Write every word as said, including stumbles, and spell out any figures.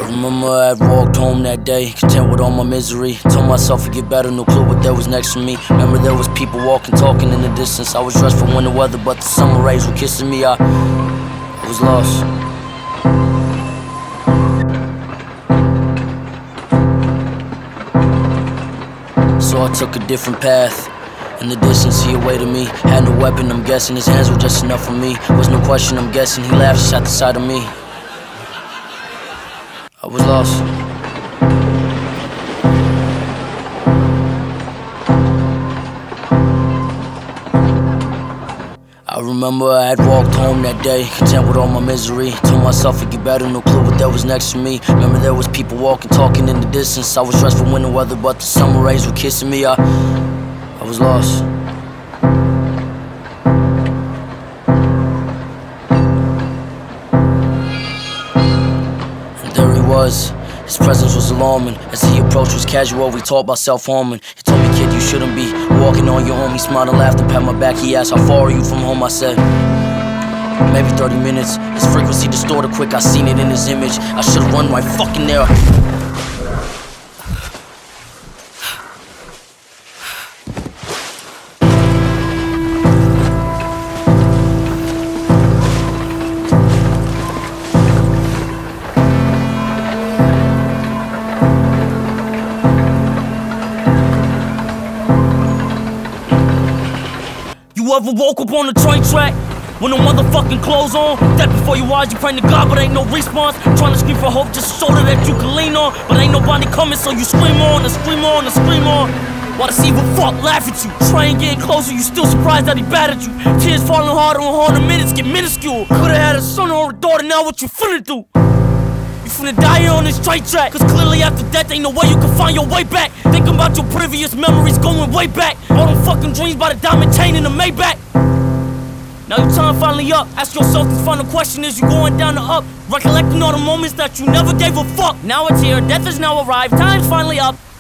remember I had walked home that day, content with all my misery. Told myself to get better, no clue what there was next to me. Remember there was people walking, talking in the distance. I was dressed for winter weather, but the summer rays were kissing me. I, I was lost. So I took a different path. In the distance he awaited me. Had no weapon, I'm guessing his hands were just enough for me. Was no question, I'm guessing he laughed just at the sight of me. I was lost. I remember I had walked home that day, content with all my misery. Told myself to get better, no clue what there was next to me. Remember there was people walking, talking in the distance. I was dressed for winter weather, but the summer rays were kissing me. I, I was lost. And there he was. His presence was alarming. As he approached was casual, we talked about self-harming. He told me, kid, you shouldn't be walking on your own. He smiled and laughed and pat my back. He asked, how far are you from home? I said, maybe thirty minutes. His frequency distorted quick, I seen it in his image. I should've run right fucking there. You ever woke up on the train track with no motherfucking clothes on? Dead before your eyes, you praying to God, but ain't no response. Trying to scream for hope, just a shoulder that you can lean on. But ain't nobody coming, so you scream on and scream on and scream on. While the evil fuck laugh at you. Train getting closer, you still surprised that he battered you. Tears falling harder and harder, minutes get minuscule. Could've had a son or a daughter, now what you finna do? You finna die here on this train track, cause clearly after death ain't no way you can find your way back. Thinking about your previous memories going way back. All them fucking dreams by the diamond chain in the Maybach. Now your time finally up. Ask yourself this final question, is you going down the up? Recollecting all the moments that you never gave a fuck. Now it's here, death has now arrived, time's finally up.